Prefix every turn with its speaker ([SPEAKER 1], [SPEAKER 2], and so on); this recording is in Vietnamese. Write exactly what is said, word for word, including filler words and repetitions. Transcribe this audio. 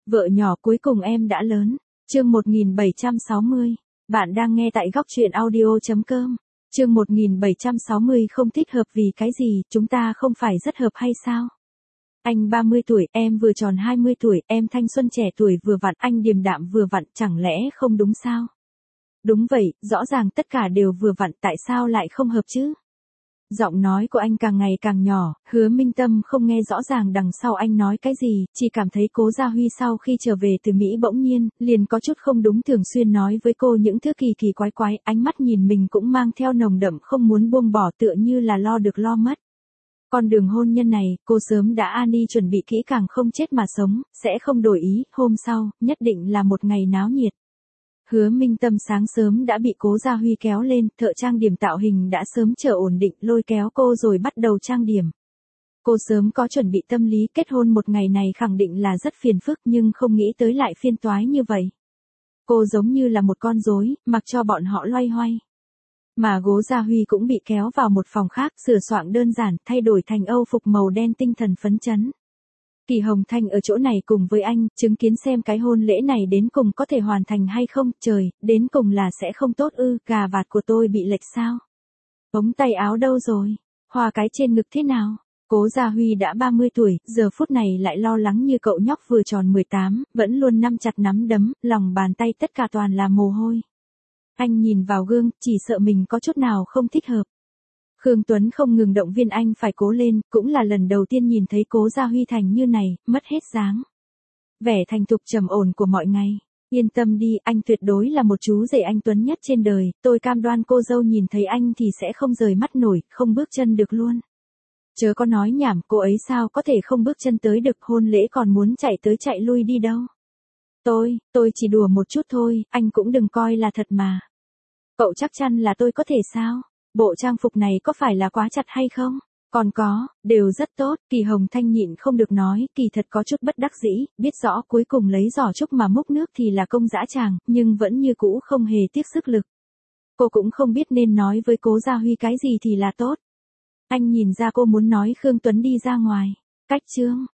[SPEAKER 1] Vợ nhỏ cuối cùng em đã lớn. Chương một nghìn bảy trăm sáu mươi. Bạn đang nghe tại góc truyện audio chấm com. Chương một nghìn bảy trăm sáu mươi không thích hợp vì cái gì, chúng ta không phải rất hợp hay sao? Anh ba mươi tuổi, em vừa tròn hai mươi tuổi, em thanh xuân trẻ tuổi vừa vặn, anh điềm đạm vừa vặn, chẳng lẽ không đúng sao? Đúng vậy, rõ ràng tất cả đều vừa vặn, tại sao lại không hợp chứ? Giọng nói của anh càng ngày càng nhỏ, Hứa Minh Tâm không nghe rõ ràng đằng sau anh nói cái gì, chỉ cảm thấy Cố Gia Huy sau khi trở về từ Mỹ bỗng nhiên, liền có chút không đúng, thường xuyên nói với cô những thứ kỳ kỳ quái quái, ánh mắt nhìn mình cũng mang theo nồng đậm không muốn buông bỏ, tựa như là lo được lo mất. Con đường hôn nhân này, cô sớm đã an y chuẩn bị kỹ càng, không chết mà sống, sẽ không đổi ý, hôm sau, nhất định là một ngày náo nhiệt. Hứa Minh Tâm sáng sớm đã bị Cố Gia Huy kéo lên, thợ trang điểm tạo hình đã sớm chờ ổn định, lôi kéo cô rồi bắt đầu trang điểm. Cô sớm có chuẩn bị tâm lý, kết hôn một ngày này khẳng định là rất phiền phức, nhưng không nghĩ tới lại phiên toái như vậy. Cô giống như là một con rối, mặc cho bọn họ loay hoay. Mà Cố Gia Huy cũng bị kéo vào một phòng khác, sửa soạn đơn giản, thay đổi thành âu phục màu đen, tinh thần phấn chấn. Kỳ Hồng Thanh ở chỗ này cùng với anh, chứng kiến xem cái hôn lễ này đến cùng có thể hoàn thành hay không, trời, đến cùng là sẽ không tốt ư, cà vạt của tôi bị lệch sao? Ống tay áo đâu rồi? Hoa cái trên ngực thế nào? Cố Gia Huy đã ba mươi tuổi, giờ phút này lại lo lắng như cậu nhóc vừa tròn mười tám, vẫn luôn nắm chặt nắm đấm, lòng bàn tay tất cả toàn là mồ hôi. Anh nhìn vào gương, chỉ sợ mình có chút nào không thích hợp. Khương Tuấn không ngừng động viên anh phải cố lên, cũng là lần đầu tiên nhìn thấy Cố Gia Huy thành như này, mất hết dáng vẻ thành thục trầm ổn của mọi ngày. Yên tâm đi, anh tuyệt đối là một chú rể anh tuấn nhất trên đời, tôi cam đoan cô dâu nhìn thấy anh thì sẽ không rời mắt nổi, không bước chân được luôn. Chớ có nói nhảm, cô ấy sao có thể không bước chân tới được, hôn lễ còn muốn chạy tới chạy lui đi đâu. Tôi, tôi chỉ đùa một chút thôi, anh cũng đừng coi là thật mà. Cậu chắc chắn là tôi có thể sao? Bộ trang phục này có phải là quá chặt hay không? Còn có, đều rất tốt, Kỳ Hồng Thanh nhịn không được nói, kỳ thật có chút bất đắc dĩ, biết rõ cuối cùng lấy giỏ trúc mà múc nước thì là công dã tràng, nhưng vẫn như cũ không hề tiếc sức lực. Cô cũng không biết nên nói với Cố Gia Huy cái gì thì là tốt. Anh nhìn ra cô muốn nói Khương Tuấn đi ra ngoài. Cách chương,